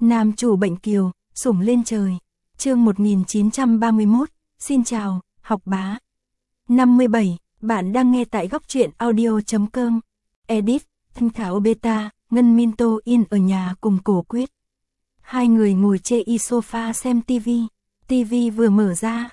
Nam chủ bệnh kiều, sủng lên trời. Chương 1931, xin chào, học bá. 57, bạn đang nghe tại góc truyện audio.com. Edit, Thanh Thảo Beta, Ngân Minto In ở nhà cùng Cổ Quyết. Hai người ngồi chê y sofa xem tivi. Tivi vừa mở ra,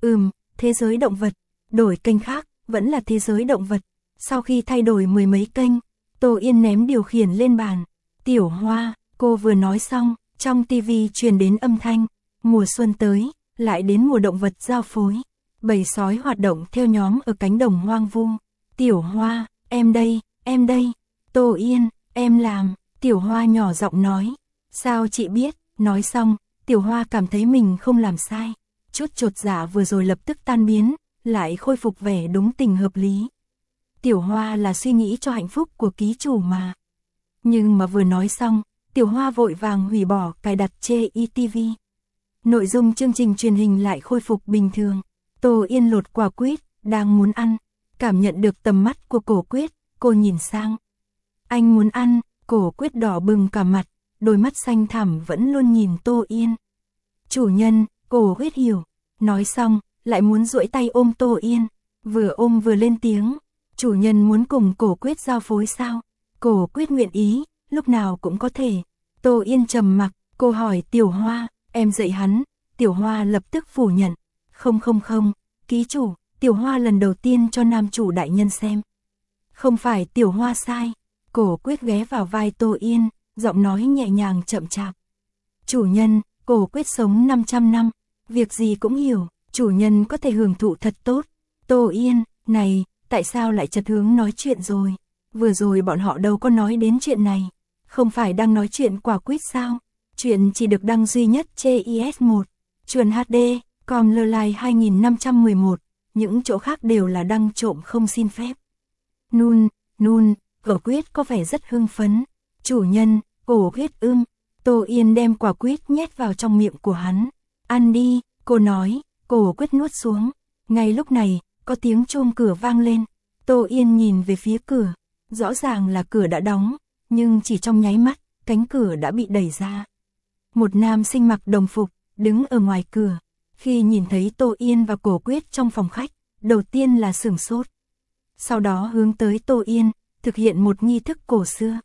thế giới động vật. Đổi kênh khác, vẫn là thế giới động vật. Sau khi thay đổi mười mấy kênh, Tô Yên ném điều khiển lên bàn. Tiểu Hoa, cô vừa nói xong, trong tivi truyền đến âm thanh. Mùa xuân tới, lại đến mùa động vật giao phối. Bầy sói hoạt động theo nhóm ở cánh đồng hoang vu. Tiểu Hoa, em đây. Tô Yên, em làm. Tiểu Hoa nhỏ giọng nói. Sao chị biết? Nói xong, Tiểu Hoa cảm thấy mình không làm sai. Chút chột dạ vừa rồi lập tức tan biến, lại khôi phục vẻ đúng tình hợp lý. Tiểu Hoa là suy nghĩ cho hạnh phúc của ký chủ mà. Nhưng mà vừa nói xong, Tiểu Hoa vội vàng hủy bỏ cài đặt chê y tivi. Nội dung chương trình truyền hình lại khôi phục bình thường. Tô Yên lột quả quýt, đang muốn ăn. Cảm nhận được tầm mắt của Cổ Quyết, cô nhìn sang. Anh muốn ăn, Cổ Quyết đỏ bừng cả mặt, đôi mắt xanh thẳm vẫn luôn nhìn Tô Yên. Chủ nhân, Cổ Quyết hiểu. Nói xong, lại muốn duỗi tay ôm Tô Yên. Vừa ôm vừa lên tiếng. Chủ nhân muốn cùng Cổ Quyết giao phối sao? Cổ Quyết nguyện ý, lúc nào cũng có thể. Tô Yên trầm mặc, cô hỏi Tiểu Hoa, em dạy hắn. Tiểu Hoa lập tức phủ nhận. Không, ký chủ, Tiểu Hoa lần đầu tiên cho nam chủ đại nhân xem. Không phải Tiểu Hoa sai. Cổ Quyết ghé vào vai Tô Yên, giọng nói nhẹ nhàng chậm chạp. Chủ nhân, Cổ Quyết sống 500 năm, việc gì cũng hiểu, chủ nhân có thể hưởng thụ thật tốt. Tô Yên, này, tại sao lại chật hướng nói chuyện rồi? Vừa rồi bọn họ đâu có nói đến chuyện này. Không phải đang nói chuyện quả quýt sao? Chuyện chỉ được đăng duy nhất CIS1, Chuồn HD, com Lơ 2511, những chỗ khác đều là đăng trộm không xin phép. Nun, Cổ Quyết có vẻ rất hưng phấn. Chủ nhân, Cổ Quyết Tô Yên đem quả quýt nhét vào trong miệng của hắn. Ăn đi, cô nói. Cổ Quyết nuốt xuống. Ngay lúc này, có tiếng chuông cửa vang lên. Tô Yên nhìn về phía cửa. Rõ ràng là cửa đã đóng, nhưng chỉ trong nháy mắt, cánh cửa đã bị đẩy ra. Một nam sinh mặc đồng phục, đứng ở ngoài cửa. Khi nhìn thấy Tô Yên và Cổ Quyết trong phòng khách, đầu tiên là sửng sốt. Sau đó hướng tới Tô Yên, thực hiện một nghi thức cổ xưa.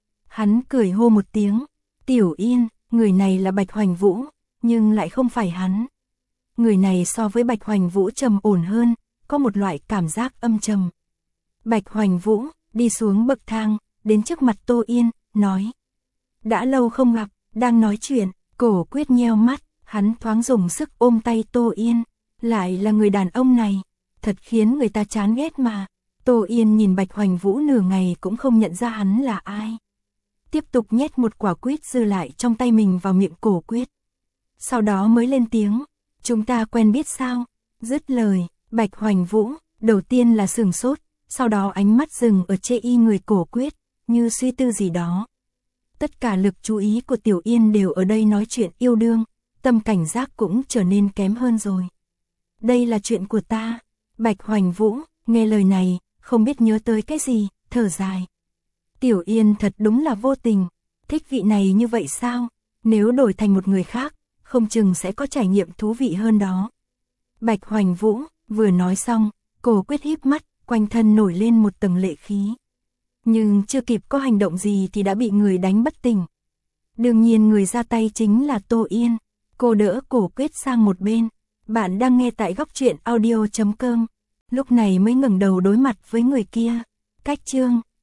Hắn cười hô một tiếng. Tiểu Yên, người này là Bạch Hoành Vũ, nhưng lại không phải hắn. Người này so với Bạch Hoành Vũ trầm ổn hơn, có một loại cảm giác âm trầm. Bạch Hoành Vũ đi xuống bậc thang, đến trước mặt Tô Yên, nói. Đã lâu không gặp, đang nói chuyện. Cổ Quyết nheo mắt, hắn thoáng dùng sức ôm tay Tô Yên. Lại là người đàn ông này, thật khiến người ta chán ghét mà. Tô Yên nhìn Bạch Hoành Vũ nửa ngày cũng không nhận ra hắn là ai. Tiếp tục nhét một quả quýt dư lại trong tay mình vào miệng Cổ Quyết. Sau đó mới lên tiếng. Chúng ta quen biết sao? Dứt lời, Bạch Hoành Vũ đầu tiên là sửng sốt, sau đó ánh mắt dừng ở chê y người Cổ Quyết, như suy tư gì đó. Tất cả lực chú ý của Tiểu Yên đều ở đây nói chuyện yêu đương, tâm cảnh giác cũng trở nên kém hơn rồi. Đây là chuyện của ta. Bạch Hoành Vũ nghe lời này, không biết nhớ tới cái gì, thở dài. Tiểu Yên thật đúng là vô tình, thích vị này như vậy sao? Nếu đổi thành một người khác, không chừng sẽ có trải nghiệm thú vị hơn đó. Bạch Hoành Vũ vừa nói xong, Cổ Quyết híp mắt, quanh thân nổi lên một tầng lệ khí. Nhưng chưa kịp có hành động gì thì đã bị người đánh bất tỉnh. Đương nhiên người ra tay chính là Tô Yên. Cô đỡ Cổ Quyết sang một bên. Bạn đang nghe tại góc truyện audio.com. Lúc này mới ngẩng đầu đối mặt với người kia. Cách chương